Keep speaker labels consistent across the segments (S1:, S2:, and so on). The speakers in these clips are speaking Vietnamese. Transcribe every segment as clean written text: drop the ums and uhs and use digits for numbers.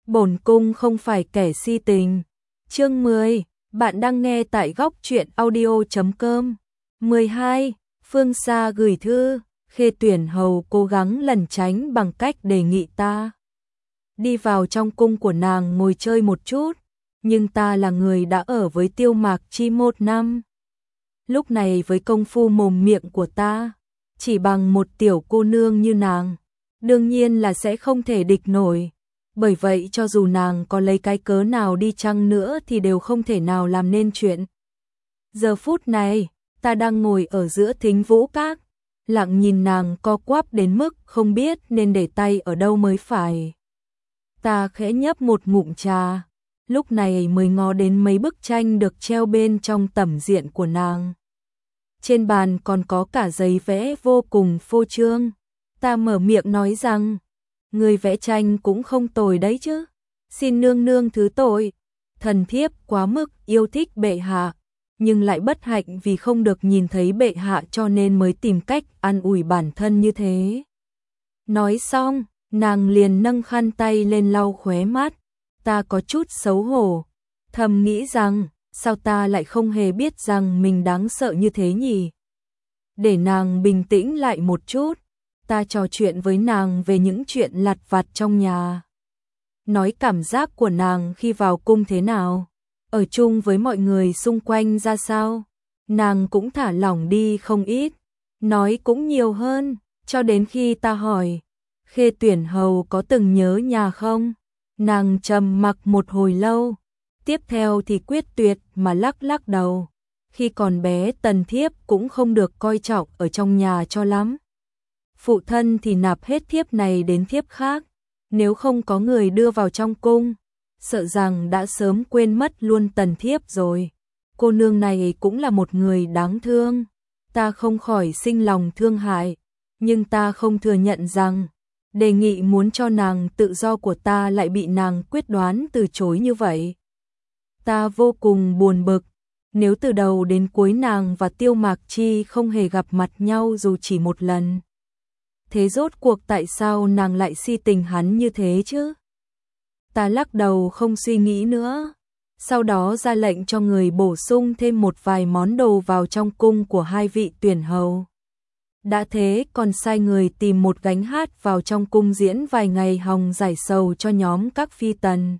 S1: Bổn cung không phải kẻ si tình. Chương 10, bạn đang nghe tại góc truyện audio.com. 12. Phương Sa gửi thư, Khê Tuyển Hầu cố gắng lẩn tránh bằng cách đề nghị ta đi vào trong cung của nàng ngồi chơi một chút, nhưng ta là người đã ở với Tiêu Mạc Chi 1 năm. Lúc này với công phu mồm miệng của ta, chỉ bằng một tiểu cô nương như nàng, đương nhiên là sẽ không thể địch nổi. Bởi vậy cho dù nàng có lấy cái cớ nào đi chăng nữa thì đều không thể nào làm nên chuyện. Giờ phút này, ta đang ngồi ở giữa Thính Vũ Các, lặng nhìn nàng co quắp đến mức không biết nên để tay ở đâu mới phải. Ta khẽ nhấp một ngụm trà, lúc này mới ngó đến mấy bức tranh được treo bên trong tẩm diện của nàng. Trên bàn còn có cả giấy vẽ vô cùng phô trương. Ta mở miệng nói rằng, người vẽ tranh cũng không tồi đấy chứ. Xin nương nương thứ tội, thần thiếp quá mức yêu thích bệ hạ, nhưng lại bất hạnh vì không được nhìn thấy bệ hạ cho nên mới tìm cách an ủi bản thân như thế. Nói xong, nàng liền nâng khăn tay lên lau khóe mắt. Ta có chút xấu hổ, thầm nghĩ rằng, sao ta lại không hề biết rằng mình đáng sợ như thế nhỉ? Để nàng bình tĩnh lại một chút, ta trò chuyện với nàng về những chuyện lặt vặt trong nhà. Nói cảm giác của nàng khi vào cung thế nào, ở chung với mọi người xung quanh ra sao. Nàng cũng thả lỏng đi không ít, nói cũng nhiều hơn, cho đến khi ta hỏi, Khê Tuyển Hầu có từng nhớ nhà không? Nàng trầm mặc một hồi lâu, tiếp theo thì quyết tuyệt mà lắc lắc đầu. Khi còn bé tần thiếp cũng không được coi trọng ở trong nhà cho lắm. Phụ thân thì nạp hết thiếp này đến thiếp khác, nếu không có người đưa vào trong cung, sợ rằng đã sớm quên mất luôn tần thiếp rồi. Cô nương này cũng là một người đáng thương, ta không khỏi sinh lòng thương hại, nhưng ta không thừa nhận rằng đề nghị muốn cho nàng tự do của ta lại bị nàng quyết đoán từ chối như vậy. Ta vô cùng buồn bực, nếu từ đầu đến cuối nàng và Tiêu Mạc Chi không hề gặp mặt nhau dù chỉ một lần. Thế rốt cuộc tại sao nàng lại si tình hắn như thế chứ? Ta lắc đầu không suy nghĩ nữa, sau đó ra lệnh cho người bổ sung thêm một vài món đồ vào trong cung của hai vị tuyển hầu. Đã thế còn sai người tìm một gánh hát vào trong cung diễn vài ngày hòng giải sầu cho nhóm các phi tần.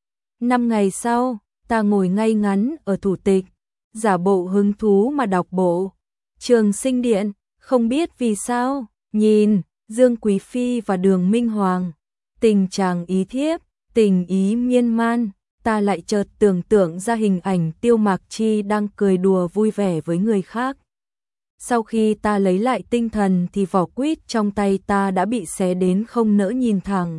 S1: 5 ngày sau, ta ngồi ngay ngắn ở thủ tịch, giả bộ hứng thú mà đọc bộ Trường Sinh Điện, không biết vì sao, nhìn Dương Quý Phi và Đường Minh Hoàng, tình chàng ý thiếp, tình ý miên man, ta lại chợt tưởng tượng ra hình ảnh Tiêu Mạc Chi đang cười đùa vui vẻ với người khác. Sau khi ta lấy lại tinh thần thì vỏ quýt trong tay ta đã bị xé đến không nỡ nhìn thẳng.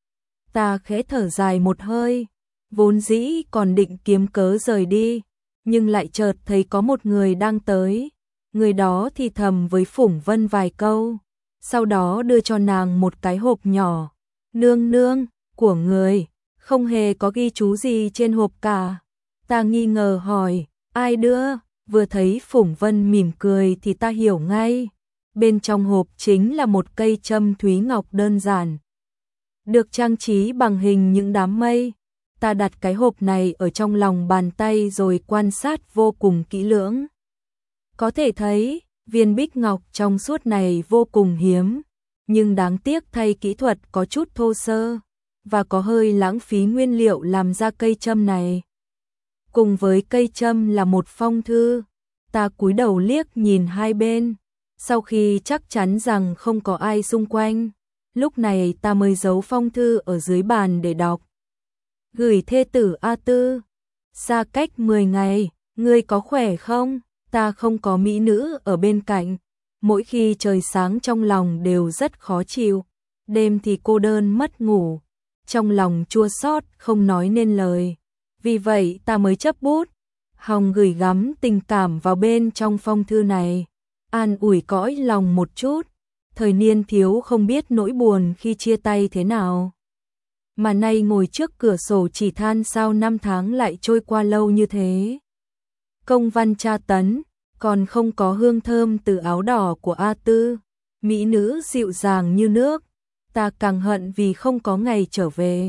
S1: Ta khẽ thở dài một hơi, vốn dĩ còn định kiếm cớ rời đi, nhưng lại chợt thấy có một người đang tới. Người đó thì thầm với Phủng Vân vài câu, sau đó đưa cho nàng một cái hộp nhỏ. Nương nương, của người, không hề có ghi chú gì trên hộp cả. Ta nghi ngờ hỏi, ai đưa? Vừa thấy Phủng Vân mỉm cười thì ta hiểu ngay. Bên trong hộp chính là một cây châm thúy ngọc đơn giản, được trang trí bằng hình những đám mây. Ta đặt cái hộp này ở trong lòng bàn tay rồi quan sát vô cùng kỹ lưỡng. Có thể thấy, viên bích ngọc trong suốt này vô cùng hiếm, nhưng đáng tiếc thay kỹ thuật có chút thô sơ, và có hơi lãng phí nguyên liệu làm ra cây châm này. Cùng với cây châm là một phong thư. Ta cúi đầu liếc nhìn hai bên, sau khi chắc chắn rằng không có ai xung quanh, lúc này ta mới giấu phong thư ở dưới bàn để đọc. Gửi thê tử A Tư, xa cách 10 ngày, ngươi có khỏe không? Ta không có mỹ nữ ở bên cạnh, mỗi khi trời sáng trong lòng đều rất khó chịu, đêm thì cô đơn mất ngủ, trong lòng chua xót không nói nên lời. Vì vậy ta mới chấp bút, hòng gửi gắm tình cảm vào bên trong phong thư này, an ủi cõi lòng một chút. Thời niên thiếu không biết nỗi buồn khi chia tay thế nào, mà nay ngồi trước cửa sổ chỉ than sao năm tháng lại trôi qua lâu như thế. Công văn tra tấn, còn không có hương thơm từ áo đỏ của A Tư, mỹ nữ dịu dàng như nước. Ta càng hận vì không có ngày trở về.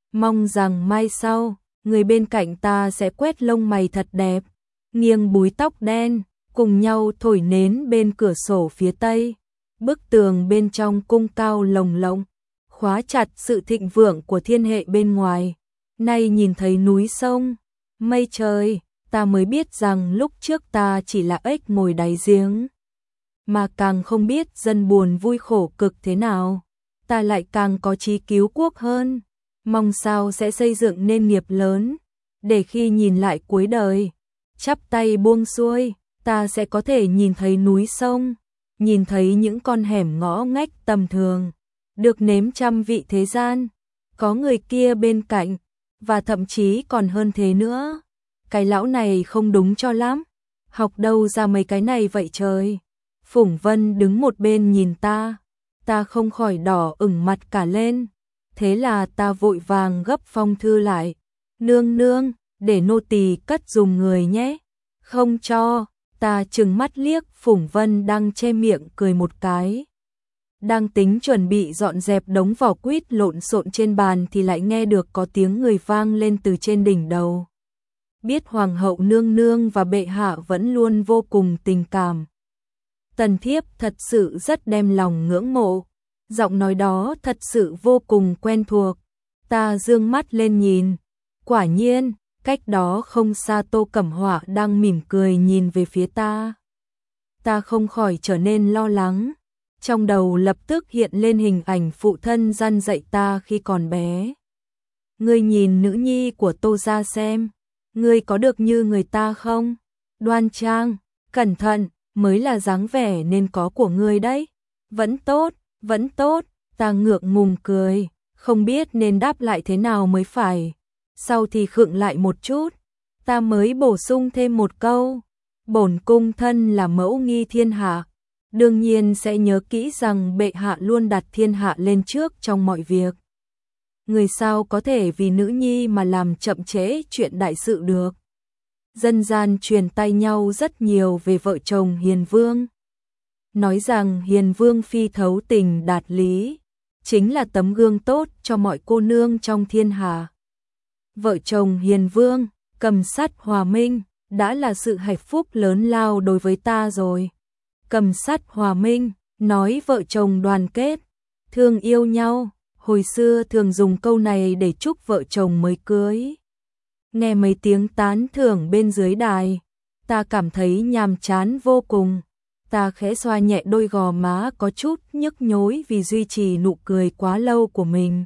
S1: mong rằng mai sau, người bên cạnh ta sẽ quét lông mày thật đẹp, nghiêng búi tóc đen, cùng nhau thổi nến bên cửa sổ phía tây. Bức tường bên trong cung cao lồng lộng, khóa chặt sự thịnh vượng của thiên hệ bên ngoài. Nay nhìn thấy núi sông, mây trời, ta mới biết rằng lúc trước ta chỉ là ếch ngồi đáy giếng, mà càng không biết dân buồn vui khổ cực thế nào. Ta lại càng có chí cứu quốc hơn, mong sao sẽ xây dựng nên nghiệp lớn, để khi nhìn lại cuối đời, chắp tay buông xuôi, ta sẽ có thể nhìn thấy núi sông, nhìn thấy những con hẻm ngõ ngách tầm thường, được nếm trăm vị thế gian, có người kia bên cạnh, và thậm chí còn hơn thế nữa. Cái lão này không đúng cho lắm, học đâu ra mấy cái này vậy trời. Phùng Vân đứng một bên nhìn ta không khỏi đỏ ửng mặt cả lên. Thế là ta vội vàng gấp phong thư lại. Nương nương, để nô tỳ cất giùm người nhé. Không cho, ta trừng mắt liếc Phùng Vân đang che miệng cười một cái. Đang tính chuẩn bị dọn dẹp đống vỏ quýt lộn xộn trên bàn thì lại nghe được có tiếng người vang lên từ trên đỉnh đầu. Biết hoàng hậu nương nương và bệ hạ vẫn luôn vô cùng tình cảm. Tần thiếp thật sự rất đem lòng ngưỡng mộ. Giọng nói đó thật sự vô cùng quen thuộc. Ta dương mắt lên nhìn. Quả nhiên, cách đó không xa Tô Cẩm Họa đang mỉm cười nhìn về phía ta. Ta không khỏi trở nên lo lắng. Trong đầu lập tức hiện lên hình ảnh phụ thân dăn dạy ta khi còn bé. Ngươi nhìn nữ nhi của Tô gia xem, ngươi có được như người ta không? Đoan trang, cẩn thận, mới là dáng vẻ nên có của ngươi đấy. Vẫn tốt, ta ngượng ngùng cười, không biết nên đáp lại thế nào mới phải. Sau thì khựng lại một chút, ta mới bổ sung thêm một câu. Bổn cung thân là mẫu nghi thiên hạ, đương nhiên sẽ nhớ kỹ rằng bệ hạ luôn đặt thiên hạ lên trước trong mọi việc. Người sao có thể vì nữ nhi mà làm chậm trễ chuyện đại sự được. Dân gian truyền tai nhau rất nhiều về vợ chồng Hiền Vương. Nói rằng Hiền Vương phi thấu tình đạt lý, chính là tấm gương tốt cho mọi cô nương trong thiên hạ. Vợ chồng Hiền Vương, Cầm Sắt Hòa Minh, đã là sự hạnh phúc lớn lao đối với ta rồi. Cầm Sắt Hòa Minh, nói vợ chồng đoàn kết, thương yêu nhau, hồi xưa thường dùng câu này để chúc vợ chồng mới cưới. Nghe mấy tiếng tán thưởng bên dưới đài, ta cảm thấy nhàm chán vô cùng. Ta khẽ xoa nhẹ đôi gò má có chút nhức nhối vì duy trì nụ cười quá lâu của mình.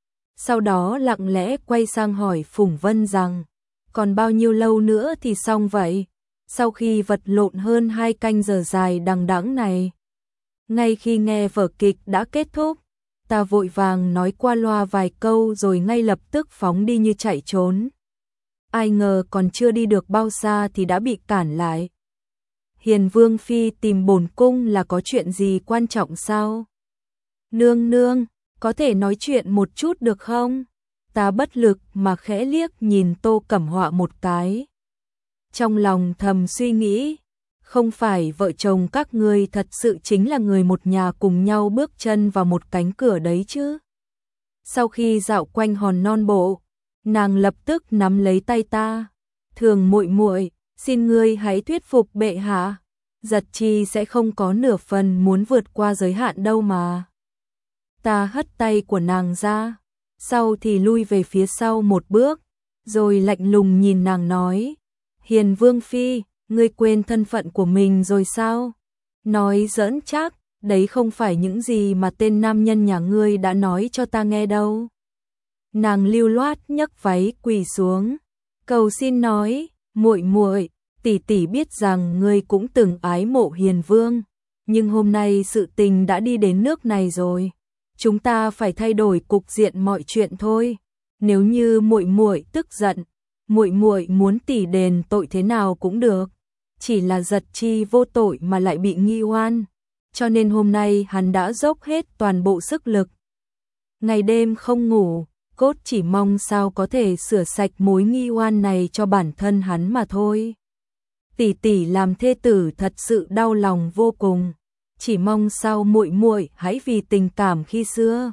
S1: Sau đó lặng lẽ quay sang hỏi Phùng Vân rằng, còn bao nhiêu lâu nữa thì xong vậy? Sau khi vật lộn hơn 2 canh giờ dài đằng đẵng này. Ngay khi nghe vở kịch đã kết thúc, ta vội vàng nói qua loa vài câu rồi ngay lập tức phóng đi như chạy trốn. Ai ngờ còn chưa đi được bao xa thì đã bị cản lại. Hiền Vương phi tìm bổn cung là có chuyện gì quan trọng sao? Nương nương, có thể nói chuyện một chút được không? Ta bất lực mà khẽ liếc nhìn Tô Cẩm Họa một cái. Trong lòng thầm suy nghĩ, không phải vợ chồng các ngươi thật sự chính là người một nhà cùng nhau bước chân vào một cánh cửa đấy chứ? Sau khi dạo quanh hòn non bộ, nàng lập tức nắm lấy tay ta. Thường muội muội, xin ngươi hãy thuyết phục bệ hạ. Giật chi sẽ không có nửa phần muốn vượt qua giới hạn đâu mà. Ta hất tay của nàng ra, sau thì lui về phía sau một bước, rồi lạnh lùng nhìn nàng nói. Hiền Vương phi, ngươi quên thân phận của mình rồi sao? Nói giỡn chắc, đấy không phải những gì mà tên nam nhân nhà ngươi đã nói cho ta nghe đâu. Nàng lưu loát nhấc váy quỳ xuống, cầu xin nói, muội muội, tỷ tỷ biết rằng ngươi cũng từng ái mộ Hiền Vương, nhưng hôm nay sự tình đã đi đến nước này rồi, chúng ta phải thay đổi cục diện mọi chuyện thôi. Nếu như muội muội tức giận, muội muội muốn tỷ đền tội thế nào cũng được, chỉ là Giật chi vô tội mà lại bị nghi oan, cho nên hôm nay hắn đã dốc hết toàn bộ sức lực. Ngày đêm không ngủ, cốt chỉ mong sao có thể sửa sạch mối nghi oan này cho bản thân hắn mà thôi. Tỷ tỷ làm thê tử thật sự đau lòng vô cùng, chỉ mong sao muội muội hãy vì tình cảm khi xưa,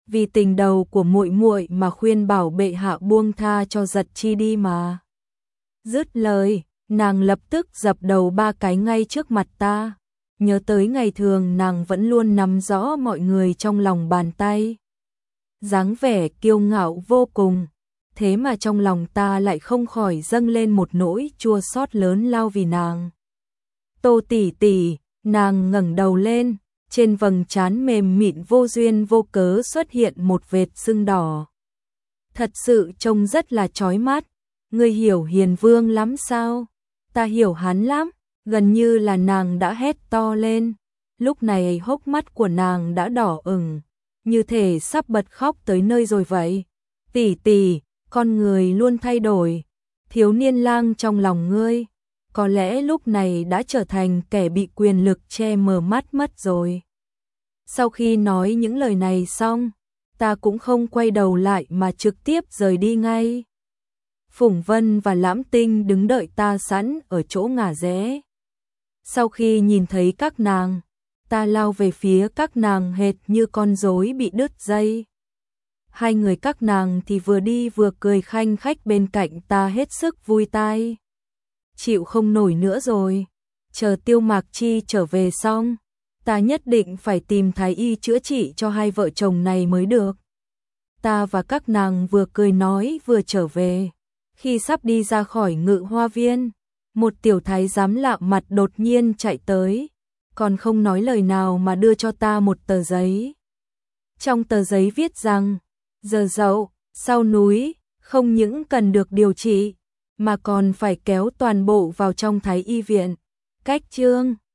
S1: vì tình đầu của muội muội mà khuyên bảo bệ hạ buông tha cho Giật Chi đi mà. Dứt lời, nàng lập tức dập đầu 3 cái ngay trước mặt ta. Nhớ tới ngày thường nàng vẫn luôn nắm rõ mọi người trong lòng bàn tay. Dáng vẻ kiêu ngạo vô cùng, thế mà trong lòng ta lại không khỏi dâng lên một nỗi chua xót lớn lao vì nàng. Tô tỷ tỷ, nàng ngẩng đầu lên, trên vầng trán mềm mịn vô duyên vô cớ xuất hiện một vệt sưng đỏ. Thật sự trông rất là chói mắt, ngươi hiểu Hiền Vương lắm sao? Ta hiểu hắn lắm, gần như là nàng đã hét to lên. Lúc này hốc mắt của nàng đã đỏ ửng, như thể sắp bật khóc tới nơi rồi vậy. Tỷ tỷ, con người luôn thay đổi, thiếu niên lang trong lòng ngươi, có lẽ lúc này đã trở thành kẻ bị quyền lực che mờ mắt mất rồi. Sau khi nói những lời này xong, ta cũng không quay đầu lại mà trực tiếp rời đi ngay. Phùng Vân và Lãm Tinh đứng đợi ta sẵn ở chỗ ngả rẽ. Sau khi nhìn thấy các nàng, ta lao về phía các nàng hệt như con rối bị đứt dây. Hai người các nàng thì vừa đi vừa cười khanh khách bên cạnh ta hết sức vui tai. Chịu không nổi nữa rồi, chờ Tiêu Mạc Chi trở về xong, ta nhất định phải tìm thái y chữa trị cho hai vợ chồng này mới được. Ta và các nàng vừa cười nói vừa trở về. Khi sắp đi ra khỏi Ngự Hoa Viên, một tiểu thái giám lạ mặt đột nhiên chạy tới, còn không nói lời nào mà đưa cho ta một tờ giấy. Trong tờ giấy viết rằng, giờ dậu, sau núi, không những cần được điều trị, mà còn phải kéo toàn bộ vào trong thái y viện. Cách chương